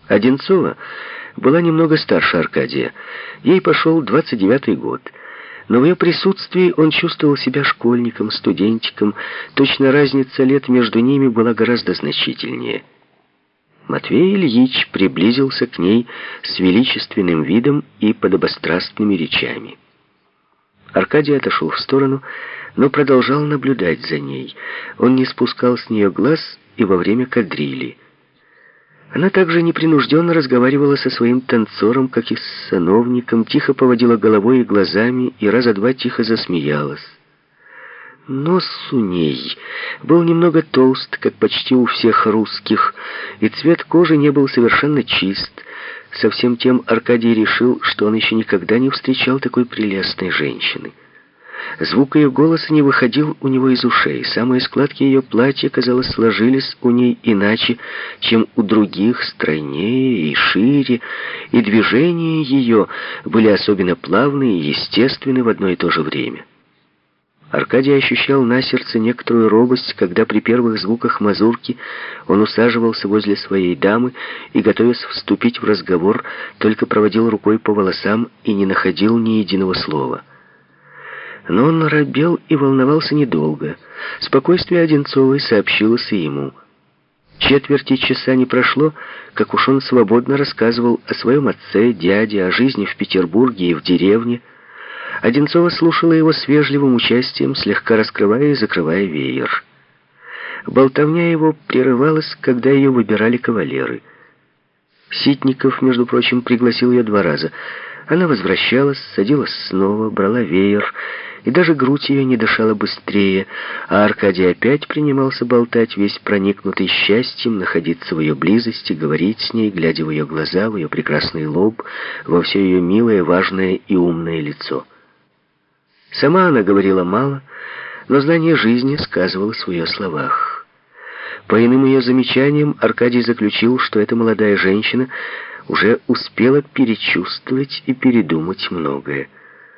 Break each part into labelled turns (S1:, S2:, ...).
S1: Одинцова была немного старше Аркадия. Ей пошел 29-й год. Но в ее присутствии он чувствовал себя школьником, студентиком. Точно разница лет между ними была гораздо значительнее. Матвей Ильич приблизился к ней с величественным видом и подобострастными речами. Аркадий отошел в сторону, но продолжал наблюдать за ней. Он не спускал с нее глаз и во время кадрили. Она также непринужденно разговаривала со своим танцором, как и с сановником, тихо поводила головой и глазами и раза два тихо засмеялась. Нос у ней был немного толст, как почти у всех русских, и цвет кожи не был совершенно чист. Со всем тем Аркадий решил, что он еще никогда не встречал такой прелестной женщины. Звук ее голоса не выходил у него из ушей. Самые складки ее платья, казалось, сложились у ней иначе, чем у других, стройнее и шире, и движения ее были особенно плавные и естественны в одно и то же время. Аркадий ощущал на сердце некоторую робость, когда при первых звуках мазурки он усаживался возле своей дамы и, готовясь вступить в разговор, только проводил рукой по волосам и не находил ни единого слова. Но он робел и волновался недолго. Спокойствие Одинцовой сообщилось и ему. Четверти часа не прошло, как уж он свободно рассказывал о своем отце, дяде, о жизни в Петербурге и в деревне. Одинцова слушала его с вежливым участием, слегка раскрывая и закрывая веер. Болтовня его прерывалась, когда ее выбирали кавалеры. Ситников, между прочим, пригласил ее 2 раза. Она возвращалась, садилась снова, брала веер, и даже грудь ее не дышала быстрее, а Аркадий опять принимался болтать, весь проникнутый счастьем находиться в ее близости, говорить с ней, глядя в ее глаза, в ее прекрасный лоб, во все ее милое, важное и умное лицо. Сама она говорила мало, но знание жизни сказывалось в ее словах. По иным ее замечаниям Аркадий заключил, что эта молодая женщина уже успела перечувствовать и передумать многое.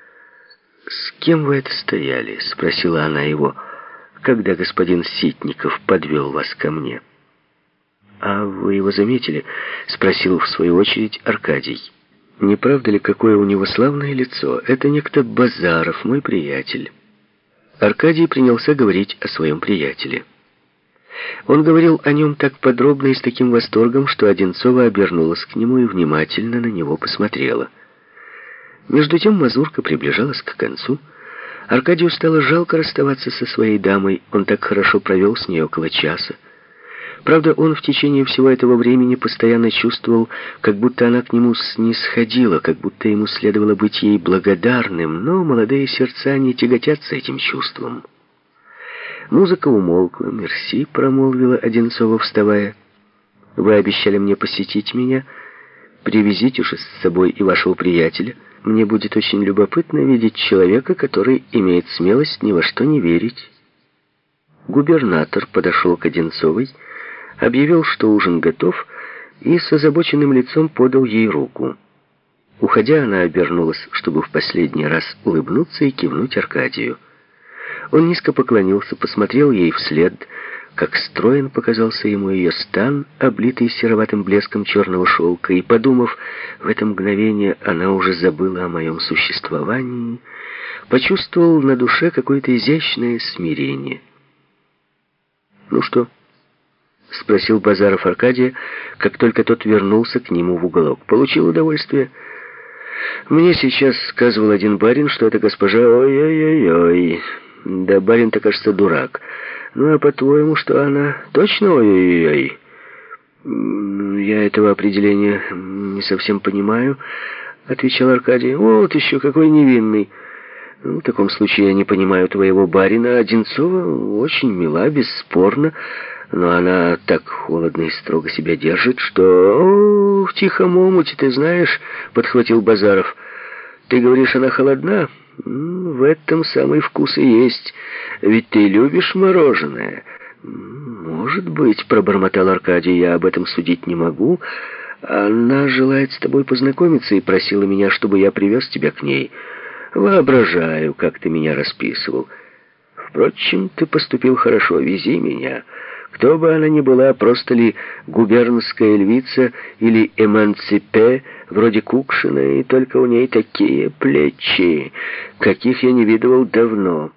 S1: «С кем вы это стояли?» — спросила она его, «когда господин Ситников подвел вас ко мне». «А вы его заметили?» — спросил в свою очередь Аркадий. «Не правда ли, какое у него славное лицо? Это некто Базаров, мой приятель». Аркадий принялся говорить о своем приятеле. Он говорил о нем так подробно и с таким восторгом, что Одинцова обернулась к нему и внимательно на него посмотрела. Между тем мазурка приближалась к концу. Аркадию стало жалко расставаться со своей дамой. Он так хорошо провел с ней около часа. Правда, он в течение всего этого времени постоянно чувствовал, как будто она к нему снисходила, как будто ему следовало быть ей благодарным, но молодые сердца не тяготятся этим чувством. Музыка умолкла. «Мерси», — промолвила Одинцова, вставая. «Вы обещали мне посетить меня. Привезите же с собой и вашего приятеля. Мне будет очень любопытно видеть человека, который имеет смелость ни во что не верить». Губернатор подошел к Одинцовой, объявил, что ужин готов, и с озабоченным лицом подал ей руку. Уходя, она обернулась, чтобы в последний раз улыбнуться и кивнуть Аркадию. Он низко поклонился, посмотрел ей вслед. Как строен показался ему ее стан, облитый сероватым блеском черного шелка, и, подумав, в это мгновение она уже забыла о моем существовании, почувствовал на душе какое-то изящное смирение. «Ну что?» — спросил Базаров Аркадия, как только тот вернулся к нему в уголок. «Получил удовольствие?» «Мне сейчас сказывал один барин, что это госпожа... Ой-ой-ой-ой. Да барин-то, кажется, дурак. Ну, а по-твоему, что она точно ой-ой-ой?» «Я этого определения не совсем понимаю», — отвечал Аркадий. «Вот еще какой невинный. Ну, в таком случае я не понимаю твоего барина. Одинцова очень мила, бесспорно, но она так холодно и строго себя держит, что... О, в тихом омуте, ты знаешь», — подхватил Базаров. «Ты говоришь, она холодна? В этом самый вкус и есть. Ведь ты любишь мороженое». «Может быть», — пробормотал Аркадий, — «я об этом судить не могу. Она желает с тобой познакомиться и просила меня, чтобы я привез тебя к ней. Воображаю, как ты меня расписывал. Впрочем, ты поступил хорошо, вези меня. Кто бы она ни была, просто ли губернская львица или эмансипе, вроде Кукшина, и только у ней такие плечи, каких я не видывал давно.